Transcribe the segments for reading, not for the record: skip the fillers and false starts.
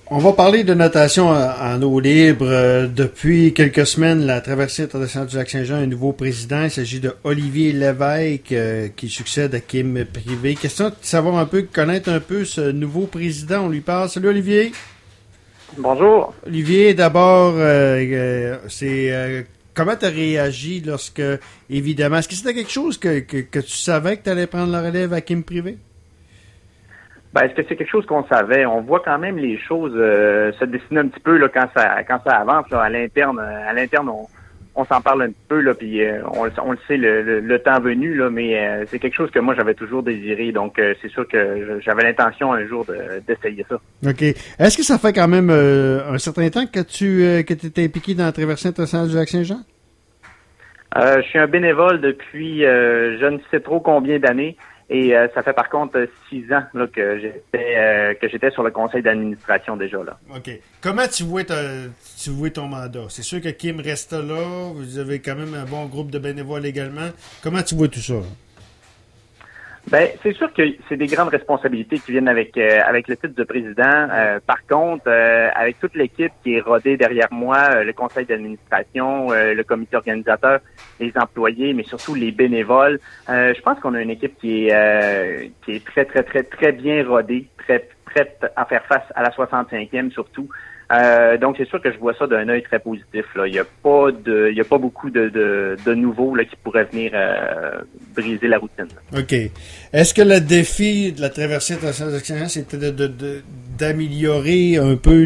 On va parler de natation en eau libre. Depuis quelques semaines, la traversée internationale du Lac-Saint-Jean a un nouveau président. Il s'agit de Olivier Lévesque qui succède à Kim Privé. Question de savoir un peu, connaître un peu ce nouveau président. On lui parle. Salut Olivier. Bonjour. Olivier, d'abord, comment tu as réagi lorsque, évidemment, est-ce que c'était quelque chose que tu savais que tu allais prendre la relève à Kim Privé? Ben, est-ce que c'est quelque chose qu'on savait? On voit quand même les choses se dessiner un petit peu là, quand ça avance là, à l'interne. On s'en parle un petit peu là, puis on le sait le temps venu là, mais c'est quelque chose que moi j'avais toujours désiré. Donc c'est sûr que j'avais l'intention un jour d'essayer ça. OK. Est-ce que ça fait quand même un certain temps que tu étais impliqué dans la traversée internationale du Lac-Saint-Jean? Je suis un bénévole depuis je ne sais trop combien d'années. Et ça fait par contre 6 ans là, que j'étais sur le conseil d'administration déjà là. OK. Comment tu vois ton mandat? C'est sûr que Kim reste là, vous avez quand même un bon groupe de bénévoles également. Comment tu vois tout ça? Ben, c'est sûr que c'est des grandes responsabilités qui viennent avec le titre de président. Par contre, avec toute l'équipe qui est rodée derrière moi, le conseil d'administration, le comité organisateur, les employés, mais surtout les bénévoles, je pense qu'on a une équipe qui est très, très, très, très bien rodée, très prête à faire face à la 65e surtout. Donc c'est sûr que je vois ça d'un œil très positif. Là. Il y a pas beaucoup de nouveaux là qui pourraient venir briser la routine. Là. OK. Est-ce que le défi de la traversée internationale c'était d'améliorer un peu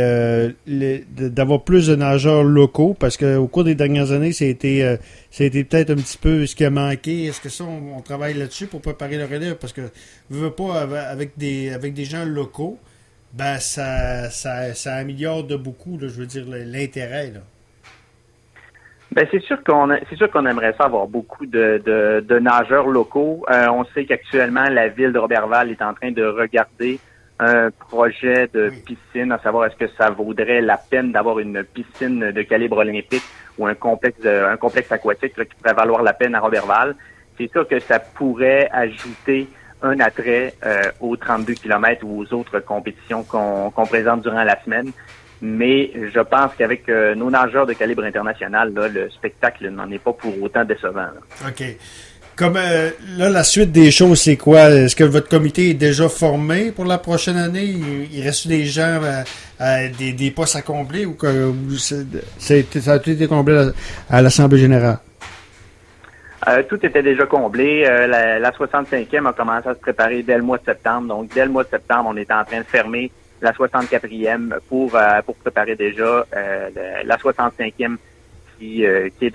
d'avoir plus de nageurs locaux, parce que au cours des dernières années, ça a été peut-être un petit peu ce qui a manqué. Est-ce que ça on travaille là-dessus pour préparer le relève, parce que je veux pas avec des gens locaux. Ben, ça améliore de beaucoup, là, je veux dire, l'intérêt, là. Ben, c'est sûr qu'on aimerait ça avoir beaucoup de nageurs locaux. On sait qu'actuellement, la ville de Roberval est en train de regarder un projet de piscine, à savoir est-ce que ça vaudrait la peine d'avoir une piscine de calibre olympique ou un complexe aquatique là, qui pourrait valoir la peine à Roberval. C'est sûr que ça pourrait ajouter un attrait aux 32 km ou aux autres compétitions qu'on présente durant la semaine. Mais je pense qu'avec nos nageurs de calibre international, là, le spectacle n'en est pas pour autant décevant. Là. OK. Comme là, la suite des choses, c'est quoi? Est-ce que votre comité est déjà formé pour la prochaine année? Il reste des gens, des postes à combler, ou que ça a tout été comblé à l'Assemblée générale? Tout était déjà comblé. La 65e a commencé à se préparer dès le mois de septembre. Donc, dès le mois de septembre, on était en train de fermer la 64e pour préparer déjà la 65e qui est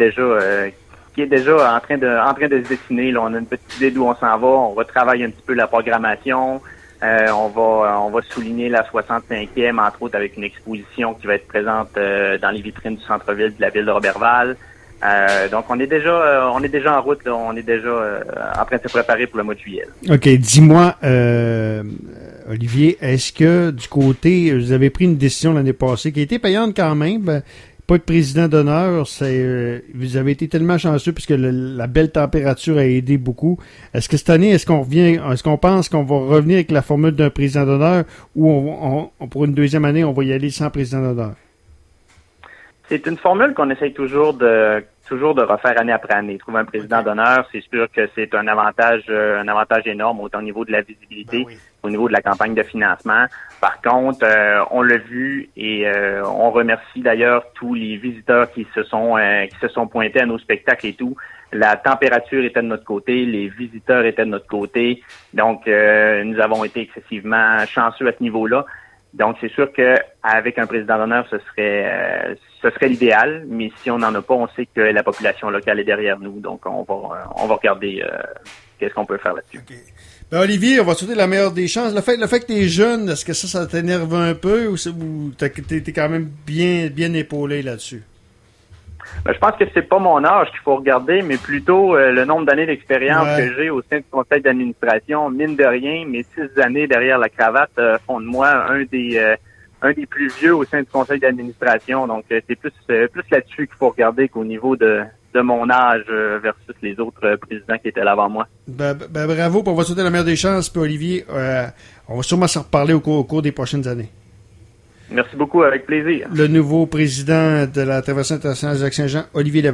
déjà en train de se dessiner. Là, on a une petite idée d'où on s'en va. On va travailler un petit peu la programmation. On va souligner la 65e, entre autres avec une exposition qui va être présente dans les vitrines du centre-ville de la ville de Roberval. Donc on est déjà en route, là. On est déjà en train de se préparer pour le mois de juillet. Là. OK, dis-moi, Olivier, est-ce que du côté, vous avez pris une décision l'année passée qui a été payante quand même, pas de président d'honneur, vous avez été tellement chanceux puisque la belle température a aidé beaucoup. Est-ce que cette année, est-ce qu'on pense qu'on va revenir avec la formule d'un président d'honneur, ou pour une deuxième année, on va y aller sans président d'honneur? C'est une formule qu'on essaye toujours de refaire année après année. Trouver un président d'honneur, c'est sûr que c'est un avantage énorme, autant au niveau de la visibilité, au niveau de la campagne de financement. Par contre, on l'a vu et on remercie d'ailleurs tous les visiteurs qui se sont pointés à nos spectacles et tout. La température était de notre côté, les visiteurs étaient de notre côté. Donc, nous avons été excessivement chanceux à ce niveau-là. Donc, c'est sûr qu'avec un président d'honneur, ce serait l'idéal, mais si on n'en a pas, on sait que la population locale est derrière nous, donc on va regarder qu'est-ce qu'on peut faire là-dessus. Okay. Ben Olivier, on va te souhaiter la meilleure des chances. Le fait que tu es jeune, est-ce que ça t'énerve un peu, ou t'es quand même bien épaulé là-dessus? Ben, je pense que c'est pas mon âge qu'il faut regarder, mais plutôt le nombre d'années d'expérience que j'ai au sein du conseil d'administration. Mine de rien, mes 6 années derrière la cravate font de moi un des plus vieux au sein du conseil d'administration. Donc, c'est plus là-dessus qu'il faut regarder qu'au niveau de mon âge versus les autres présidents qui étaient là avant moi. Ben, bravo, on va souhaiter la meilleure des chances. Puis Olivier, on va sûrement se reparler au cours des prochaines années. Merci beaucoup, avec plaisir. Le nouveau président de la Traversée internationale Jacques-Saint-Jean, Olivier Lévesque.